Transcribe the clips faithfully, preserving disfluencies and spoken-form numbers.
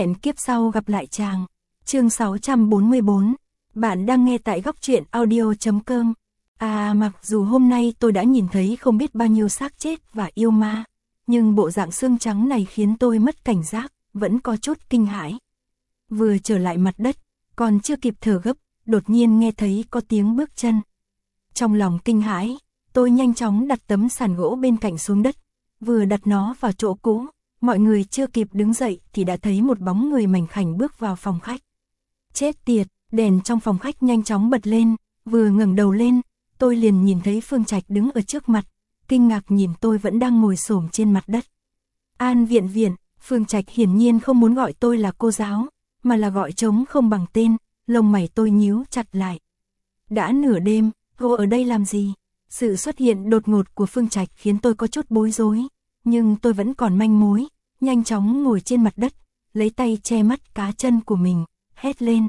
Hẹn kiếp sau gặp lại chàng. Chương sáu trăm bốn mươi bốn. Bạn đang nghe tại góc truyện audio chấm com. À, mặc dù hôm nay tôi đã nhìn thấy không biết bao nhiêu xác chết và yêu ma, nhưng bộ dạng xương trắng này khiến tôi mất cảnh giác, vẫn có chút kinh hãi. Vừa trở lại mặt đất, còn chưa kịp thở gấp, đột nhiên nghe thấy có tiếng bước chân. Trong lòng kinh hãi, tôi nhanh chóng đặt tấm sàn gỗ bên cạnh xuống đất, vừa đặt nó vào chỗ cũ, mọi người chưa kịp đứng dậy thì đã thấy một bóng người mảnh khảnh bước vào phòng khách. Chết tiệt, đèn trong phòng khách nhanh chóng bật lên, vừa ngẩng đầu lên, tôi liền nhìn thấy Phương Trạch đứng ở trước mặt, kinh ngạc nhìn tôi vẫn đang ngồi xổm trên mặt đất. An Viện Viện, Phương Trạch hiển nhiên không muốn gọi tôi là cô giáo, mà là gọi trống không bằng tên, lông mày tôi nhíu chặt lại. Đã nửa đêm, cô ở đây làm gì? Sự xuất hiện đột ngột của Phương Trạch khiến tôi có chút bối rối, nhưng tôi vẫn còn manh mối, nhanh chóng ngồi trên mặt đất, lấy tay che mắt cá chân của mình, hét lên.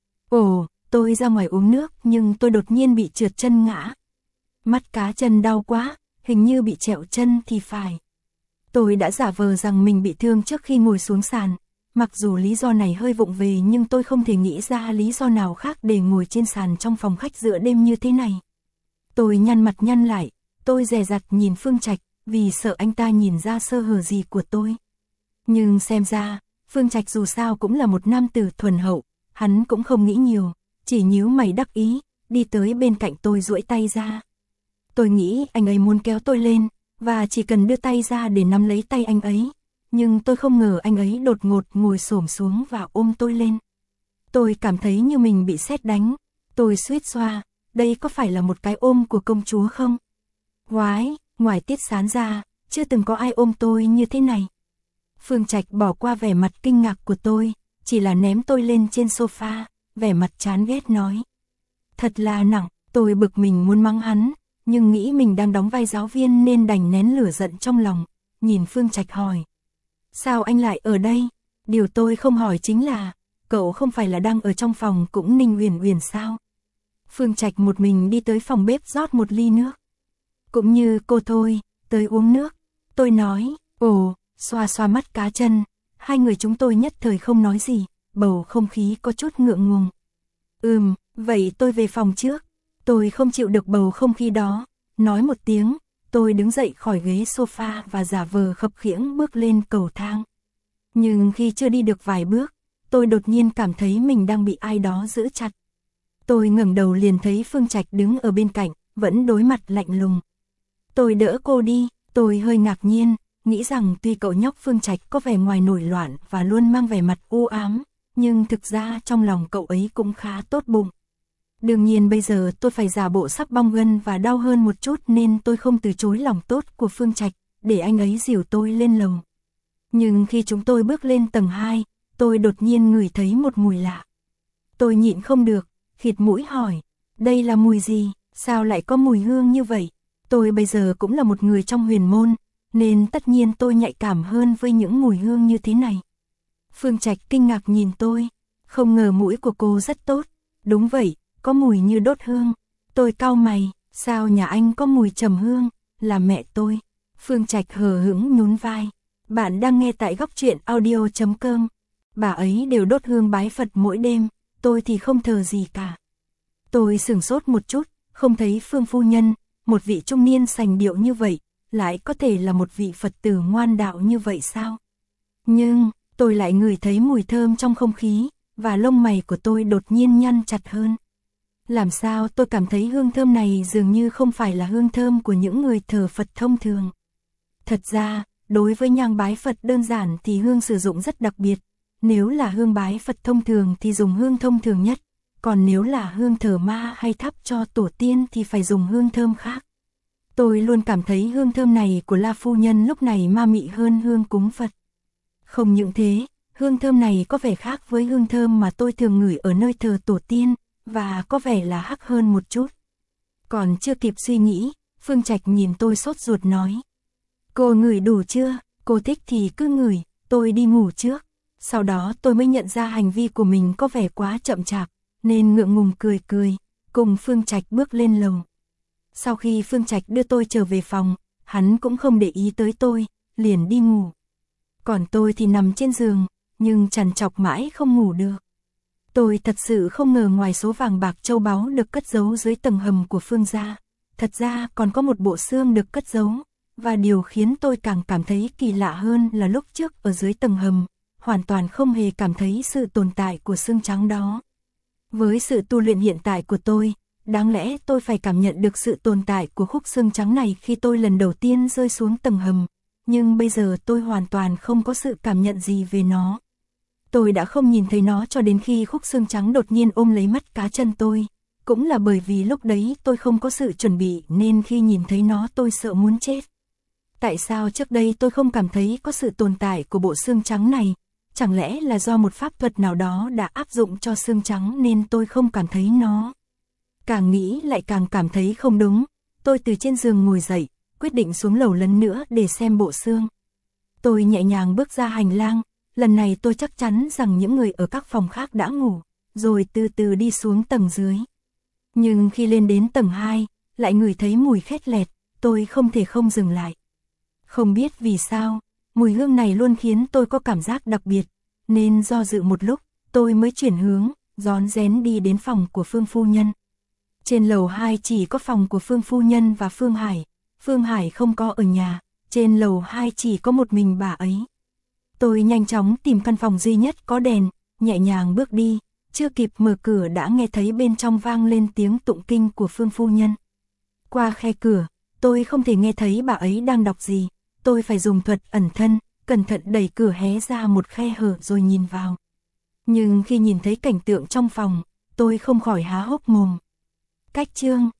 Ồ, tôi ra ngoài uống nước nhưng tôi đột nhiên bị trượt chân ngã. Mắt cá chân đau quá, hình như bị trẹo chân thì phải. Tôi đã giả vờ rằng mình bị thương trước khi ngồi xuống sàn, mặc dù lý do này hơi vụng về nhưng tôi không thể nghĩ ra lý do nào khác để ngồi trên sàn trong phòng khách giữa đêm như thế này. Tôi nhăn mặt nhăn lại, tôi dè dặt nhìn Phương Trạch, vì sợ anh ta nhìn ra sơ hở gì của tôi. Nhưng xem ra, Phương Trạch dù sao cũng là một nam tử thuần hậu, hắn cũng không nghĩ nhiều, chỉ nhíu mày đắc ý, đi tới bên cạnh tôi duỗi tay ra. Tôi nghĩ anh ấy muốn kéo tôi lên, và chỉ cần đưa tay ra để nắm lấy tay anh ấy, nhưng tôi không ngờ anh ấy đột ngột ngồi xổm xuống và ôm tôi lên. Tôi cảm thấy như mình bị sét đánh, tôi suýt xoa, đây có phải là một cái ôm của công chúa không? Ngoái, ngoài Tiết Sán ra, chưa từng có ai ôm tôi như thế này. Phương Trạch bỏ qua vẻ mặt kinh ngạc của tôi, chỉ là ném tôi lên trên sofa, vẻ mặt chán ghét nói. Thật là nặng, tôi bực mình muốn mắng hắn, nhưng nghĩ mình đang đóng vai giáo viên nên đành nén lửa giận trong lòng, nhìn Phương Trạch hỏi. Sao anh lại ở đây? Điều tôi không hỏi chính là, cậu không phải là đang ở trong phòng cũng Ninh Uyển Uyển sao? Phương Trạch một mình đi tới phòng bếp rót một ly nước. Cũng như cô thôi, tới uống nước. Tôi nói, ồ, xoa xoa mắt cá chân. Hai người chúng tôi nhất thời không nói gì, bầu không khí có chút ngượng ngùng. Ừm, vậy tôi về phòng trước. Tôi không chịu được bầu không khí đó. Nói một tiếng, tôi đứng dậy khỏi ghế sofa và giả vờ khập khiễng bước lên cầu thang. Nhưng khi chưa đi được vài bước, tôi đột nhiên cảm thấy mình đang bị ai đó giữ chặt. Tôi ngẩng đầu liền thấy Phương Trạch đứng ở bên cạnh, vẫn đối mặt lạnh lùng. Tôi đỡ cô đi, tôi hơi ngạc nhiên, nghĩ rằng tuy cậu nhóc Phương Trạch có vẻ ngoài nổi loạn và luôn mang vẻ mặt u ám, nhưng thực ra trong lòng cậu ấy cũng khá tốt bụng. Đương nhiên bây giờ tôi phải giả bộ sắp bong gân và đau hơn một chút nên tôi không từ chối lòng tốt của Phương Trạch, để anh ấy dìu tôi lên lầu. Nhưng khi chúng tôi bước lên tầng hai, tôi đột nhiên ngửi thấy một mùi lạ. Tôi nhịn không được, khịt mũi hỏi, đây là mùi gì, sao lại có mùi hương như vậy? Tôi bây giờ cũng là một người trong huyền môn, nên tất nhiên tôi nhạy cảm hơn với những mùi hương như thế này. Phương Trạch kinh ngạc nhìn tôi, không ngờ mũi của cô rất tốt. Đúng vậy, có mùi như đốt hương. Tôi cau mày, sao nhà anh có mùi trầm hương, là mẹ tôi. Phương Trạch hờ hững nhún vai. Bạn đang nghe tại góc truyện audio chấm com. Bà ấy đều đốt hương bái Phật mỗi đêm, tôi thì không thờ gì cả. Tôi sửng sốt một chút, không thấy Phương phu nhân, một vị trung niên sành điệu như vậy, lại có thể là một vị Phật tử ngoan đạo như vậy sao? Nhưng, tôi lại ngửi thấy mùi thơm trong không khí, và lông mày của tôi đột nhiên nhăn chặt hơn. Làm sao tôi cảm thấy hương thơm này dường như không phải là hương thơm của những người thờ Phật thông thường. Thật ra, đối với nhang bái Phật đơn giản thì hương sử dụng rất đặc biệt. Nếu là hương bái Phật thông thường thì dùng hương thông thường nhất, còn nếu là hương thờ ma hay thắp cho tổ tiên thì phải dùng hương thơm khác. Tôi luôn cảm thấy hương thơm này của La phu nhân lúc này ma mị hơn hương cúng Phật. Không những thế, hương thơm này có vẻ khác với hương thơm mà tôi thường ngửi ở nơi thờ tổ tiên, và có vẻ là hắc hơn một chút. Còn chưa kịp suy nghĩ, Phương Trạch nhìn tôi sốt ruột nói. Cô ngửi đủ chưa? Cô thích thì cứ ngửi, tôi đi ngủ trước. Sau đó tôi mới nhận ra hành vi của mình có vẻ quá chậm chạp, nên ngượng ngùng cười cười, cùng Phương Trạch bước lên lầu. Sau khi Phương Trạch đưa tôi trở về phòng, hắn cũng không để ý tới tôi, liền đi ngủ. Còn tôi thì nằm trên giường, nhưng trằn trọc mãi không ngủ được. Tôi thật sự không ngờ ngoài số vàng bạc châu báu được cất giấu dưới tầng hầm của Phương gia, thật ra còn có một bộ xương được cất giấu, và điều khiến tôi càng cảm thấy kỳ lạ hơn là lúc trước ở dưới tầng hầm, hoàn toàn không hề cảm thấy sự tồn tại của xương trắng đó. Với sự tu luyện hiện tại của tôi, đáng lẽ tôi phải cảm nhận được sự tồn tại của khúc xương trắng này khi tôi lần đầu tiên rơi xuống tầng hầm, nhưng bây giờ tôi hoàn toàn không có sự cảm nhận gì về nó. Tôi đã không nhìn thấy nó cho đến khi khúc xương trắng đột nhiên ôm lấy mắt cá chân tôi. Cũng là bởi vì lúc đấy tôi không có sự chuẩn bị nên khi nhìn thấy nó tôi sợ muốn chết. Tại sao trước đây tôi không cảm thấy có sự tồn tại của bộ xương trắng này? Chẳng lẽ là do một pháp thuật nào đó đã áp dụng cho xương trắng nên tôi không cảm thấy nó? Càng nghĩ lại càng cảm thấy không đúng. Tôi từ trên giường ngồi dậy, quyết định xuống lầu lần nữa để xem bộ xương. Tôi nhẹ nhàng bước ra hành lang. Lần này tôi chắc chắn rằng những người ở các phòng khác đã ngủ, rồi từ từ đi xuống tầng dưới. Nhưng khi lên đến tầng hai, lại ngửi thấy mùi khét lẹt, tôi không thể không dừng lại. Không biết vì sao, mùi hương này luôn khiến tôi có cảm giác đặc biệt, nên do dự một lúc, tôi mới chuyển hướng, rón rén đi đến phòng của Phương phu nhân. Trên lầu hai chỉ có phòng của Phương phu nhân và Phương Hải, Phương Hải không có ở nhà, trên lầu hai chỉ có một mình bà ấy. Tôi nhanh chóng tìm căn phòng duy nhất có đèn, nhẹ nhàng bước đi, chưa kịp mở cửa đã nghe thấy bên trong vang lên tiếng tụng kinh của Phương phu nhân. Qua khe cửa, tôi không thể nghe thấy bà ấy đang đọc gì, tôi phải dùng thuật ẩn thân, cẩn thận đẩy cửa hé ra một khe hở rồi nhìn vào. Nhưng khi nhìn thấy cảnh tượng trong phòng, tôi không khỏi há hốc mồm. Cách chương